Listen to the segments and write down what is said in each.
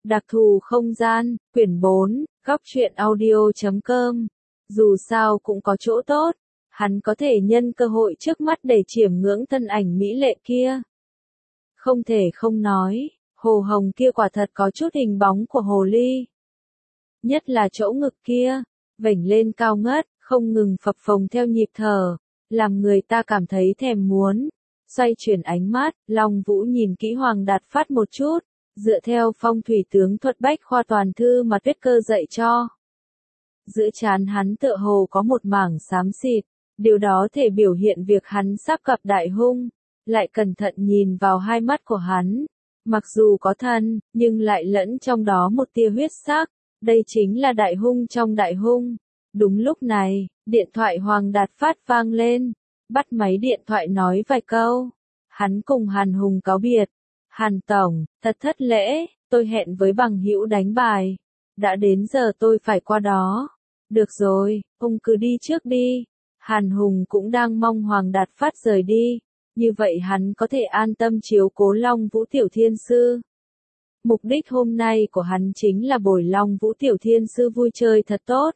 Đặc thù không gian, quyển 4, góc truyện audio.com. Dù sao cũng có chỗ tốt, hắn có thể nhân cơ hội trước mắt để chiêm ngưỡng thân ảnh mỹ lệ kia. Không thể không nói, hồ hồng kia quả thật có chút hình bóng của hồ ly. Nhất là chỗ ngực kia, vểnh lên cao ngất, không ngừng phập phồng theo nhịp thở, làm người ta cảm thấy thèm muốn. Xoay chuyển ánh mắt, Long Vũ nhìn kỹ Hoàng Đạt Phát một chút, dựa theo phong thủy tướng thuật bách khoa toàn thư mà Tuyết Cơ dạy cho. Giữa trán hắn tựa hồ có một mảng xám xịt, điều đó thể biểu hiện việc hắn sắp gặp đại hung. Lại cẩn thận nhìn vào hai mắt của hắn, mặc dù có thân, nhưng lại lẫn trong đó một tia huyết sắc, đây chính là đại hung trong đại hung. Đúng lúc này, điện thoại Hoàng Đạt Phát vang lên, bắt máy điện thoại nói vài câu. Hắn cùng Hàn Hùng cáo biệt. Hàn Tổng, thật thất lễ, tôi hẹn với bằng hữu đánh bài. Đã đến giờ tôi phải qua đó. Được rồi, ông cứ đi trước đi. Hàn Hùng cũng đang mong Hoàng Đạt Phát rời đi. Như vậy hắn có thể an tâm chiếu cố Long Vũ Tiểu Thiên Sư. Mục đích hôm nay của hắn chính là bồi Long Vũ Tiểu Thiên Sư vui chơi thật tốt.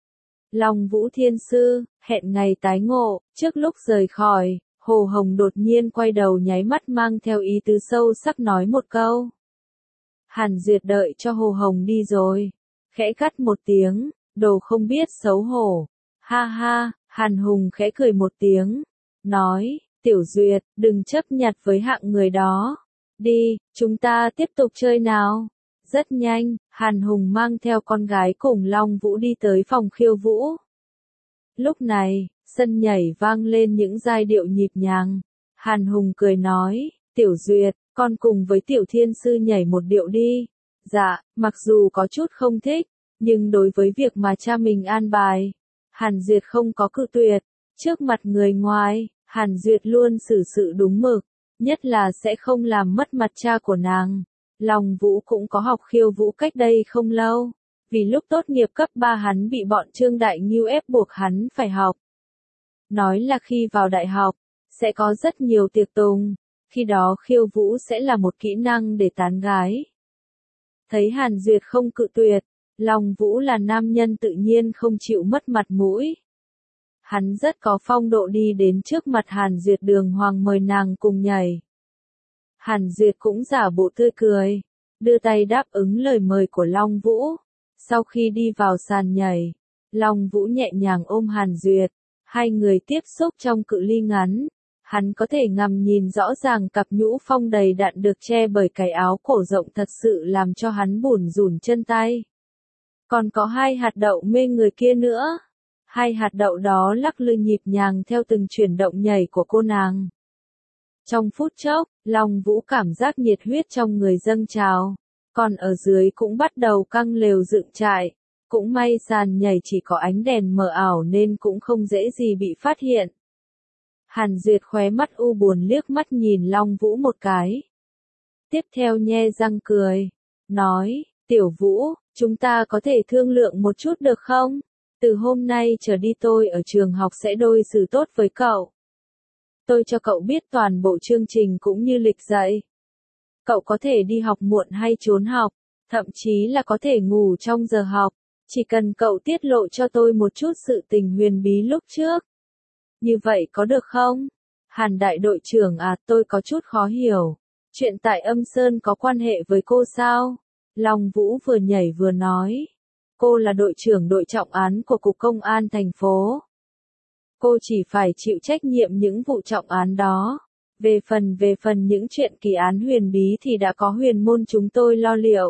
Long Vũ Thiên Sư, hẹn ngày tái ngộ. Trước lúc rời khỏi, Hồ Hồng đột nhiên quay đầu nháy mắt mang theo ý tứ sâu sắc nói một câu. Hàn Duyệt đợi cho Hồ Hồng đi rồi. Khẽ cắt một tiếng, đồ không biết xấu hổ. Ha ha, Hàn Hùng khẽ cười một tiếng. Nói, Tiểu Duyệt, đừng chấp nhặt với hạng người đó. Đi, chúng ta tiếp tục chơi nào. Rất nhanh, Hàn Hùng mang theo con gái cùng Long Vũ đi tới phòng khiêu vũ. Lúc này, sân nhảy vang lên những giai điệu nhịp nhàng. Hàn Hùng cười nói, Tiểu Duyệt, con cùng với Tiểu Thiên Sư nhảy một điệu đi. Dạ, mặc dù có chút không thích, nhưng đối với việc mà cha mình an bài, Hàn Duyệt không có cự tuyệt. Trước mặt người ngoài, Hàn Duyệt luôn xử sự đúng mực, nhất là sẽ không làm mất mặt cha của nàng. Long Vũ cũng có học khiêu vũ cách đây không lâu, vì lúc tốt nghiệp cấp 3 hắn bị bọn Trương Đại Ngưu ép buộc hắn phải học. Nói là khi vào đại học, sẽ có rất nhiều tiệc tùng, khi đó khiêu vũ sẽ là một kỹ năng để tán gái. Thấy Hàn Duyệt không cự tuyệt, Long Vũ là nam nhân tự nhiên không chịu mất mặt mũi. Hắn rất có phong độ đi đến trước mặt Hàn Duyệt đường hoàng mời nàng cùng nhảy. Hàn Duyệt cũng giả bộ tươi cười, đưa tay đáp ứng lời mời của Long Vũ. Sau khi đi vào sàn nhảy, Long Vũ nhẹ nhàng ôm Hàn Duyệt, hai người tiếp xúc trong cự ly ngắn. Hắn có thể ngắm nhìn rõ ràng cặp nhũ phong đầy đặn được che bởi cái áo cổ rộng thật sự làm cho hắn bủn rủn chân tay. Còn có hai hạt đậu mê người kia nữa. Hai hạt đậu đó lắc lư nhịp nhàng theo từng chuyển động nhảy của cô nàng. Trong phút chốc, Long Vũ cảm giác nhiệt huyết trong người dâng trào, còn ở dưới cũng bắt đầu căng lều dựng trại. Cũng may sàn nhảy chỉ có ánh đèn mờ ảo nên cũng không dễ gì bị phát hiện. Hàn Duyệt khóe mắt u buồn liếc mắt nhìn Long Vũ một cái. Tiếp theo nhe răng cười, nói, Tiểu Vũ, chúng ta có thể thương lượng một chút được không? Từ hôm nay trở đi tôi ở trường học sẽ đối xử tốt với cậu. Tôi cho cậu biết toàn bộ chương trình cũng như lịch dạy. Cậu có thể đi học muộn hay trốn học, thậm chí là có thể ngủ trong giờ học. Chỉ cần cậu tiết lộ cho tôi một chút sự tình huyền bí lúc trước. Như vậy có được không? Hàn đại đội trưởng à, tôi có chút khó hiểu. Chuyện tại Âm Sơn có quan hệ với cô sao? Long Vũ vừa nhảy vừa nói. Cô là đội trưởng đội trọng án của Cục Công an thành phố. Cô chỉ phải chịu trách nhiệm những vụ trọng án đó. Về phần những chuyện kỳ án huyền bí thì đã có huyền môn chúng tôi lo liệu.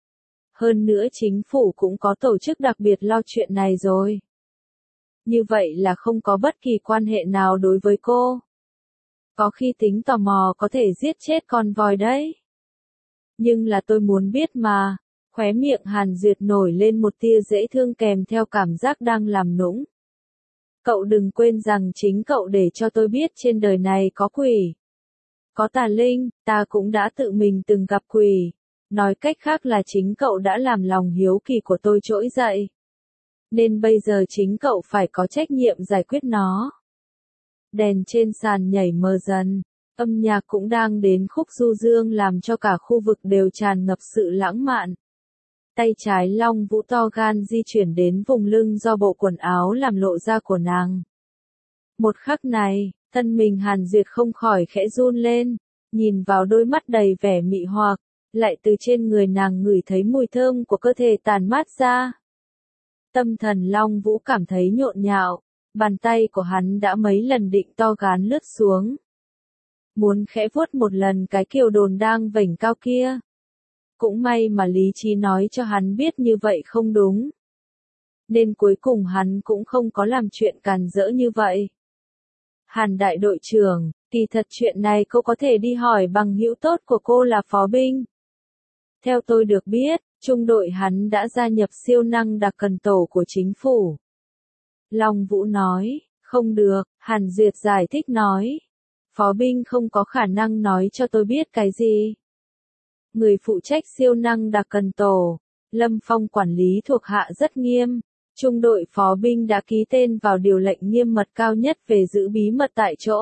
Hơn nữa chính phủ cũng có tổ chức đặc biệt lo chuyện này rồi. Như vậy là không có bất kỳ quan hệ nào đối với cô. Có khi tính tò mò có thể giết chết con voi đấy. Nhưng là tôi muốn biết mà. Khóe miệng Hàn Duyệt nổi lên một tia dễ thương kèm theo cảm giác đang làm nũng. Cậu đừng quên rằng chính cậu để cho tôi biết trên đời này có quỷ. Có tà linh, ta cũng đã tự mình từng gặp quỷ. Nói cách khác là chính cậu đã làm lòng hiếu kỳ của tôi trỗi dậy. Nên bây giờ chính cậu phải có trách nhiệm giải quyết nó. Đèn trên sàn nhảy mờ dần. Âm nhạc cũng đang đến khúc du dương làm cho cả khu vực đều tràn ngập sự lãng mạn. Tay trái Long Vũ to gan di chuyển đến vùng lưng do bộ quần áo làm lộ ra của nàng. Một khắc này, thân mình Hàn Duyệt không khỏi khẽ run lên, nhìn vào đôi mắt đầy vẻ mị hoặc, lại từ trên người nàng ngửi thấy mùi thơm của cơ thể tàn mát ra. Tâm thần Long Vũ cảm thấy nhộn nhạo, bàn tay của hắn đã mấy lần định to gan lướt xuống. Muốn khẽ vuốt một lần cái kiều đồn đang vểnh cao kia. Cũng may mà lý trí nói cho hắn biết như vậy không đúng. Nên cuối cùng hắn cũng không có làm chuyện càn rỡ như vậy. Hàn đại đội trưởng, kỳ thật chuyện này cô có thể đi hỏi bằng hữu tốt của cô là phó binh. Theo tôi được biết, trung đội hắn đã gia nhập siêu năng đặc cần tổ của chính phủ. Long Vũ nói, không được, Hàn Duyệt giải thích nói. Phó binh không có khả năng nói cho tôi biết cái gì. Người phụ trách siêu năng đặc cần tổ, Lâm Phong quản lý thuộc hạ rất nghiêm. Trung đội phó binh đã ký tên vào điều lệnh nghiêm mật cao nhất về giữ bí mật tại chỗ.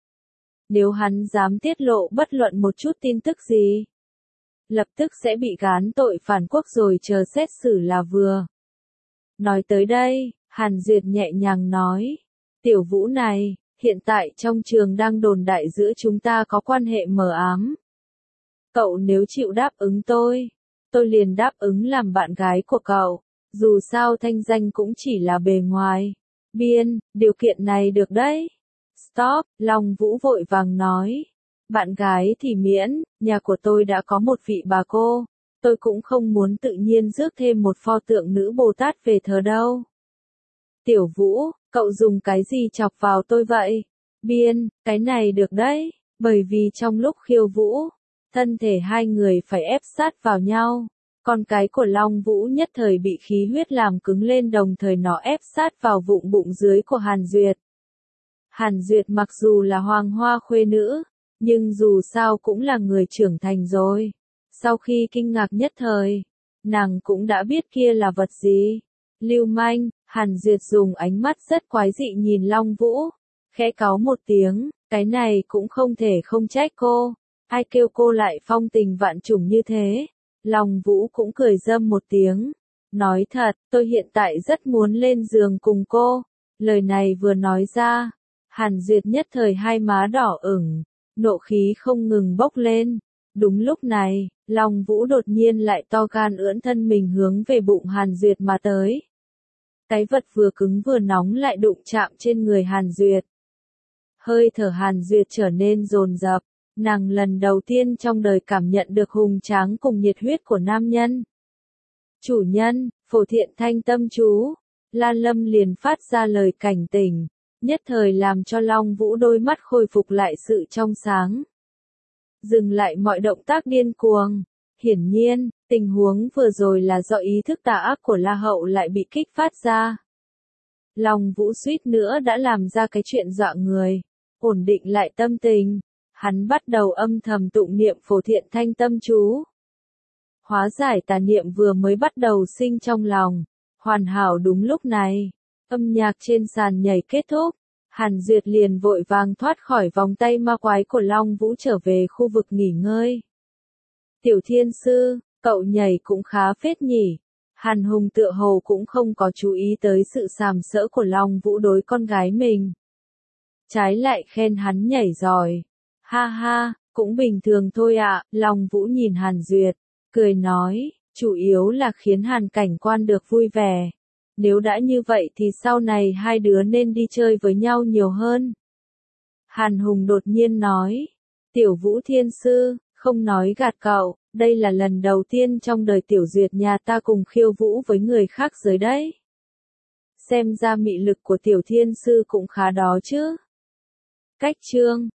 Nếu hắn dám tiết lộ bất luận một chút tin tức gì, lập tức sẽ bị gán tội phản quốc rồi chờ xét xử là vừa. Nói tới đây, Hàn Duyệt nhẹ nhàng nói, Tiểu Vũ này, hiện tại trong trường đang đồn đại giữa chúng ta có quan hệ mờ ám. Cậu nếu chịu đáp ứng tôi liền đáp ứng làm bạn gái của cậu. Dù sao thanh danh cũng chỉ là bề ngoài. Biên, điều kiện này được đấy. Stop, Long Vũ vội vàng nói. Bạn gái thì miễn, nhà của tôi đã có một vị bà cô. Tôi cũng không muốn tự nhiên rước thêm một pho tượng nữ Bồ Tát về thờ đâu. Tiểu Vũ, cậu dùng cái gì chọc vào tôi vậy? Biên, cái này được đấy, bởi vì trong lúc khiêu vũ, thân thể hai người phải ép sát vào nhau. Con cái của Long Vũ nhất thời bị khí huyết làm cứng lên đồng thời nó ép sát vào vụng bụng dưới của Hàn Duyệt. Hàn Duyệt mặc dù là hoàng hoa khuê nữ, nhưng dù sao cũng là người trưởng thành rồi. Sau khi kinh ngạc nhất thời, nàng cũng đã biết kia là vật gì. Lưu manh, Hàn Duyệt dùng ánh mắt rất quái dị nhìn Long Vũ, khẽ cáu một tiếng, cái này cũng không thể không trách cô. Ai kêu cô lại phong tình vạn trùng như thế. Long Vũ cũng cười râm một tiếng. Nói thật, tôi hiện tại rất muốn lên giường cùng cô. Lời này vừa nói ra, Hàn Duyệt nhất thời hai má đỏ ửng, nộ khí không ngừng bốc lên. Đúng lúc này, Long Vũ đột nhiên lại to gan ưỡn thân mình hướng về bụng Hàn Duyệt mà tới. Cái vật vừa cứng vừa nóng lại đụng chạm trên người Hàn Duyệt. Hơi thở Hàn Duyệt trở nên dồn dập. Nàng lần đầu tiên trong đời cảm nhận được hùng tráng cùng nhiệt huyết của nam nhân. Chủ nhân, Phổ Thiện Thanh tâm chú. Lan Lâm liền phát ra lời cảnh tỉnh, nhất thời làm cho Long Vũ đôi mắt khôi phục lại sự trong sáng. Dừng lại mọi động tác điên cuồng. Hiển nhiên, tình huống vừa rồi là do ý thức tà ác của La Hậu lại bị kích phát ra. Long Vũ suýt nữa đã làm ra cái chuyện dọa người. Ổn định lại tâm tình. Hắn bắt đầu âm thầm tụng niệm Phổ Thiện Thanh tâm chú. Hóa giải tà niệm vừa mới bắt đầu sinh trong lòng. Hoàn hảo đúng lúc này. Âm nhạc trên sàn nhảy kết thúc. Hàn Duyệt liền vội vàng thoát khỏi vòng tay ma quái của Long Vũ trở về khu vực nghỉ ngơi. Tiểu Thiên Sư, cậu nhảy cũng khá phết nhỉ. Hàn Hùng tựa hồ cũng không có chú ý tới sự sàm sỡ của Long Vũ đối con gái mình. Trái lại khen hắn nhảy giỏi. Ha ha, cũng bình thường thôi ạ. Long Vũ nhìn Hàn Duyệt, cười nói, chủ yếu là khiến Hàn cảnh quan được vui vẻ. Nếu đã như vậy thì sau này hai đứa nên đi chơi với nhau nhiều hơn. Hàn Hùng đột nhiên nói, Tiểu Vũ Thiên Sư, không nói gạt cậu, đây là lần đầu tiên trong đời Tiểu Duyệt nhà ta cùng khiêu vũ với người khác giới đấy. Xem ra mị lực của Tiểu Thiên Sư cũng khá đó chứ. Cách chương